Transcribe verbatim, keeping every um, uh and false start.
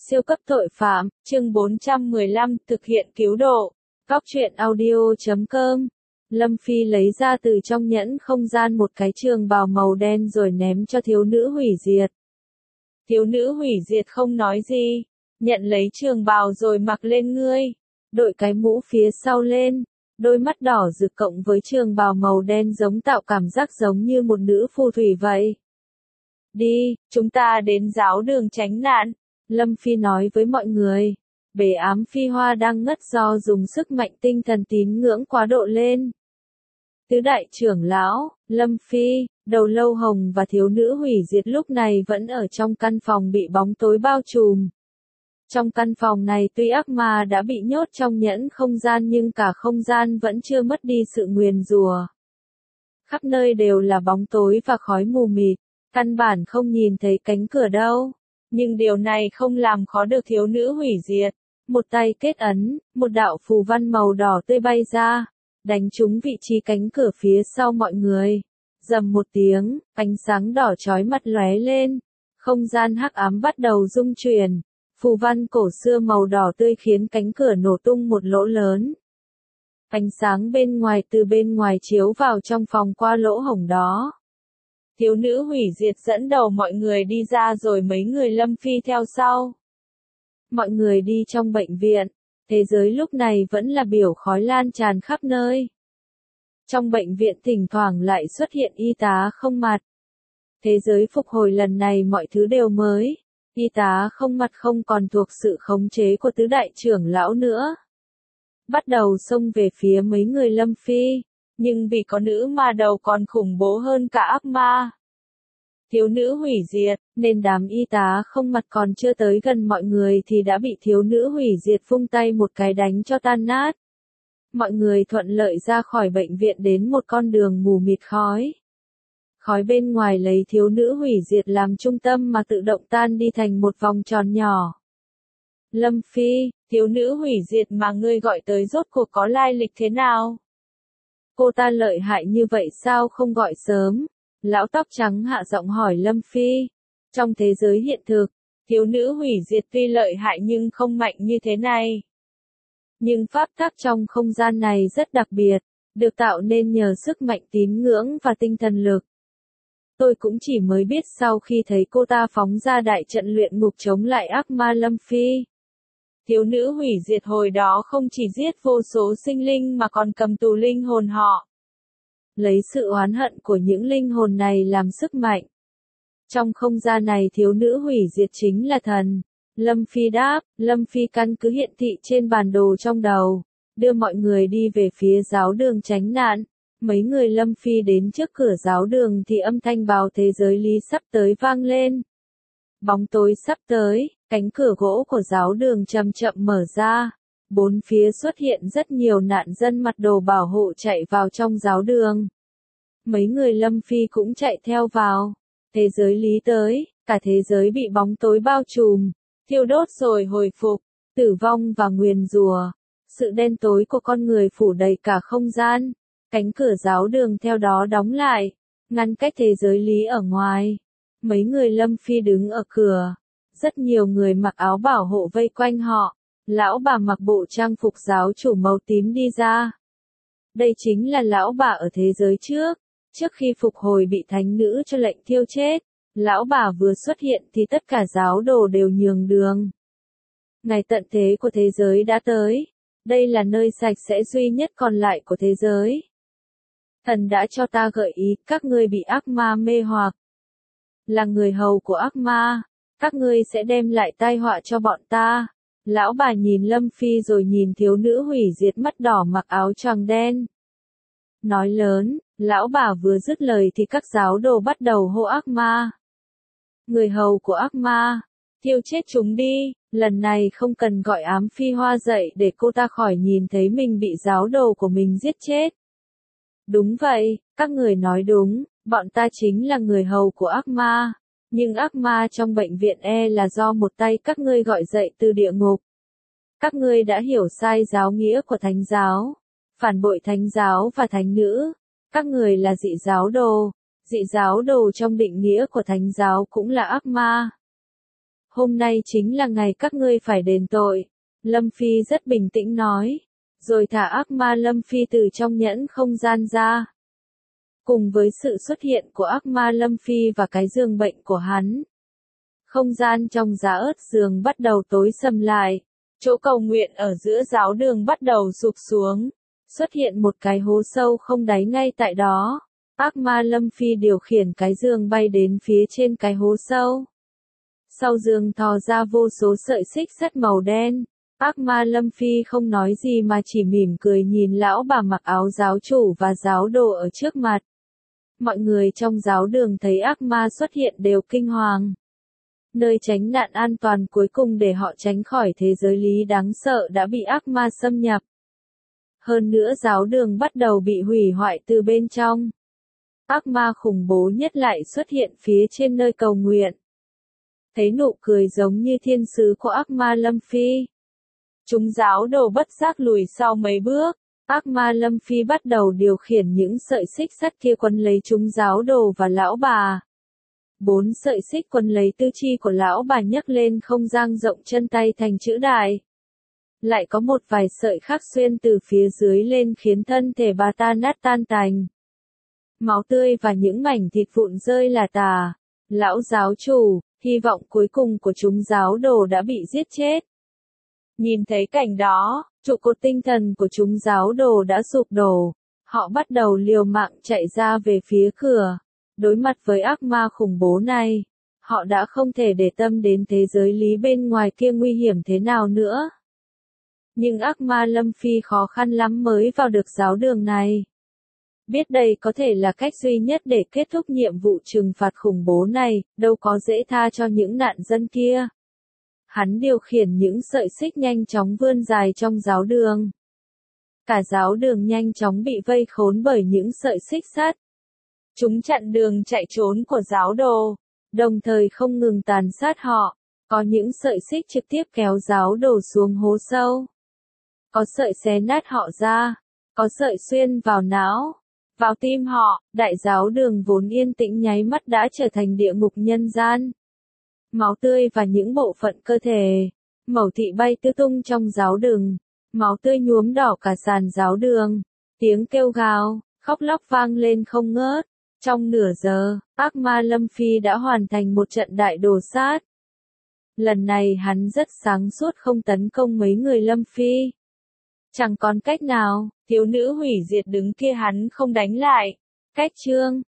Siêu cấp tội phạm, chương bốn trăm mười lăm, thực hiện cứu độ. Góc truyện audio chấm com. Lâm Phi lấy ra từ trong nhẫn không gian một cái trường bào màu đen rồi ném cho thiếu nữ hủy diệt. Thiếu nữ hủy diệt không nói gì, nhận lấy trường bào rồi mặc lên ngươi, đội cái mũ phía sau lên, đôi mắt đỏ rực cộng với trường bào màu đen giống tạo cảm giác giống như một nữ phù thủy vậy. Đi, chúng ta đến giáo đường tránh nạn. Lâm Phi nói với mọi người, bể ám phi hoa đang ngất do dùng sức mạnh tinh thần tín ngưỡng quá độ lên. Tứ đại trưởng lão, Lâm Phi, Đầu Lâu Hồng và thiếu nữ hủy diệt lúc này vẫn ở trong căn phòng bị bóng tối bao trùm. Trong căn phòng này tuy ác ma đã bị nhốt trong nhẫn không gian nhưng cả không gian vẫn chưa mất đi sự nguyền rủa. Khắp nơi đều là bóng tối và khói mù mịt, căn bản không nhìn thấy cánh cửa đâu. Nhưng điều này không làm khó được thiếu nữ hủy diệt. Một tay kết ấn, một đạo phù văn màu đỏ tươi bay ra, đánh trúng vị trí cánh cửa phía sau mọi người. Rầm một tiếng, ánh sáng đỏ chói mặt lóe lên, không gian hắc ám bắt đầu rung chuyển. Phù văn cổ xưa màu đỏ tươi khiến cánh cửa nổ tung một lỗ lớn. Ánh sáng bên ngoài từ bên ngoài chiếu vào trong phòng qua lỗ hổng đó. Thiếu nữ hủy diệt dẫn đầu mọi người đi ra rồi mấy người Lâm Phi theo sau. Mọi người đi trong bệnh viện, thế giới lúc này vẫn là biểu khói lan tràn khắp nơi. Trong bệnh viện thỉnh thoảng lại xuất hiện y tá không mặt. Thế giới phục hồi lần này mọi thứ đều mới, y tá không mặt không còn thuộc sự khống chế của tứ đại trưởng lão nữa. Bắt đầu xông về phía mấy người Lâm Phi. Nhưng vì có nữ ma đầu còn khủng bố hơn cả ác ma. Thiếu nữ hủy diệt, nên đám y tá không mặt còn chưa tới gần mọi người thì đã bị thiếu nữ hủy diệt vung tay một cái đánh cho tan nát. Mọi người thuận lợi ra khỏi bệnh viện đến một con đường mù mịt khói. Khói bên ngoài lấy thiếu nữ hủy diệt làm trung tâm mà tự động tan đi thành một vòng tròn nhỏ. Lâm Phi, thiếu nữ hủy diệt mà ngươi gọi tới rốt cuộc có lai lịch thế nào? Cô ta lợi hại như vậy sao không gọi sớm? Lão tóc trắng hạ giọng hỏi Lâm Phi. Trong thế giới hiện thực, thiếu nữ hủy diệt tuy lợi hại nhưng không mạnh như thế này. Nhưng pháp tắc trong không gian này rất đặc biệt, được tạo nên nhờ sức mạnh tín ngưỡng và tinh thần lực. Tôi cũng chỉ mới biết sau khi thấy cô ta phóng ra đại trận luyện ngục chống lại ác ma Lâm Phi. Thiếu nữ hủy diệt hồi đó không chỉ giết vô số sinh linh mà còn cầm tù linh hồn họ. Lấy sự oán hận của những linh hồn này làm sức mạnh. Trong không gian này thiếu nữ hủy diệt chính là thần. Lâm Phi đáp, Lâm Phi căn cứ hiện thị trên bản đồ trong đầu, đưa mọi người đi về phía giáo đường tránh nạn. Mấy người Lâm Phi đến trước cửa giáo đường thì âm thanh báo thế giới lý sắp tới vang lên. Bóng tối sắp tới, cánh cửa gỗ của giáo đường chậm chậm mở ra. Bốn phía xuất hiện rất nhiều nạn dân mặc đồ bảo hộ chạy vào trong giáo đường. Mấy người Lâm Phi cũng chạy theo vào. Thế giới lý tới, cả thế giới bị bóng tối bao trùm, thiêu đốt rồi hồi phục, tử vong và nguyền rủa. Sự đen tối của con người phủ đầy cả không gian. Cánh cửa giáo đường theo đó đóng lại, ngăn cách thế giới lý ở ngoài. Mấy người Lâm Phi đứng ở cửa. Rất nhiều người mặc áo bảo hộ vây quanh họ. Lão bà mặc bộ trang phục giáo chủ màu tím đi ra. Đây chính là lão bà ở thế giới trước. Trước khi phục hồi bị thánh nữ cho lệnh thiêu chết, lão bà vừa xuất hiện thì tất cả giáo đồ đều nhường đường. Ngày tận thế của thế giới đã tới. Đây là nơi sạch sẽ duy nhất còn lại của thế giới. Thần đã cho ta gợi ý, các ngươi bị ác ma mê hoặc. Là người hầu của ác ma, các ngươi sẽ đem lại tai họa cho bọn ta. Lão bà nhìn Lâm Phi rồi nhìn thiếu nữ hủy diệt mắt đỏ mặc áo choàng đen. Nói lớn, lão bà vừa dứt lời thì các giáo đồ bắt đầu hô ác ma. Người hầu của ác ma, thiêu chết chúng đi, lần này không cần gọi ám phi hoa dậy để cô ta khỏi nhìn thấy mình bị giáo đồ của mình giết chết. Đúng vậy, các người nói đúng, bọn ta chính là người hầu của ác ma. Nhưng ác ma trong bệnh viện e là do một tay các ngươi gọi dậy từ địa ngục. Các ngươi đã hiểu sai giáo nghĩa của thánh giáo, phản bội thánh giáo và thánh nữ. Các người là dị giáo đồ, dị giáo đồ trong định nghĩa của thánh giáo cũng là ác ma. Hôm nay chính là ngày các ngươi phải đền tội. Lâm Phi rất bình tĩnh nói. Rồi thả ác ma Lâm Phi từ trong nhẫn không gian ra. Cùng với sự xuất hiện của ác ma Lâm Phi và cái giường bệnh của hắn, không gian trong giá ớt giường bắt đầu tối sầm lại. Chỗ cầu nguyện ở giữa giáo đường bắt đầu sụp xuống. Xuất hiện một cái hố sâu không đáy ngay tại đó. Ác ma Lâm Phi điều khiển cái giường bay đến phía trên cái hố sâu. Sau giường thò ra vô số sợi xích sắt màu đen. Ác ma Lâm Phi không nói gì mà chỉ mỉm cười nhìn lão bà mặc áo giáo chủ và giáo đồ ở trước mặt. Mọi người trong giáo đường thấy ác ma xuất hiện đều kinh hoàng. Nơi tránh nạn an toàn cuối cùng để họ tránh khỏi thế giới lý đáng sợ đã bị ác ma xâm nhập. Hơn nữa giáo đường bắt đầu bị hủy hoại từ bên trong. Ác ma khủng bố nhất lại xuất hiện phía trên nơi cầu nguyện. Thấy nụ cười giống như thiên sứ của ác ma Lâm Phi. Chúng giáo đồ bất giác lùi sau mấy bước. Ác ma Lâm Phi bắt đầu điều khiển những sợi xích sắt kia quấn lấy chúng giáo đồ và lão bà. Bốn sợi xích quấn lấy tư chi của lão bà nhấc lên không dang rộng chân tay thành chữ đại. Lại có một vài sợi khác xuyên từ phía dưới lên khiến thân thể bà ta nát tan tành. Máu tươi và những mảnh thịt vụn rơi là tả. Lão giáo chủ, hy vọng cuối cùng của chúng giáo đồ đã bị giết chết. Nhìn thấy cảnh đó, trụ cột tinh thần của chúng giáo đồ đã sụp đổ. Họ bắt đầu liều mạng chạy ra về phía cửa. Đối mặt với ác ma khủng bố này, họ đã không thể để tâm đến thế giới lý bên ngoài kia nguy hiểm thế nào nữa. Nhưng ác ma Lâm Phi khó khăn lắm mới vào được giáo đường này. Biết đây có thể là cách duy nhất để kết thúc nhiệm vụ trừng phạt khủng bố này, đâu có dễ tha cho những nạn dân kia. Hắn điều khiển những sợi xích nhanh chóng vươn dài trong giáo đường. Cả giáo đường nhanh chóng bị vây khốn bởi những sợi xích sắt. Chúng chặn đường chạy trốn của giáo đồ, đồng thời không ngừng tàn sát họ. Có những sợi xích trực tiếp kéo giáo đồ xuống hố sâu. Có sợi xé nát họ ra. Có sợi xuyên vào não, vào tim họ. Đại giáo đường vốn yên tĩnh nháy mắt đã trở thành địa ngục nhân gian. Máu tươi và những bộ phận cơ thể, mẩu thị bay tứ tung trong giáo đường. Máu tươi nhuốm đỏ cả sàn giáo đường. Tiếng kêu gào, khóc lóc vang lên không ngớt. Trong nửa giờ, ác ma Lâm Phi đã hoàn thành một trận đại đồ sát. Lần này hắn rất sáng suốt không tấn công mấy người Lâm Phi. Chẳng còn cách nào, thiếu nữ hủy diệt đứng kia hắn không đánh lại. Cách chương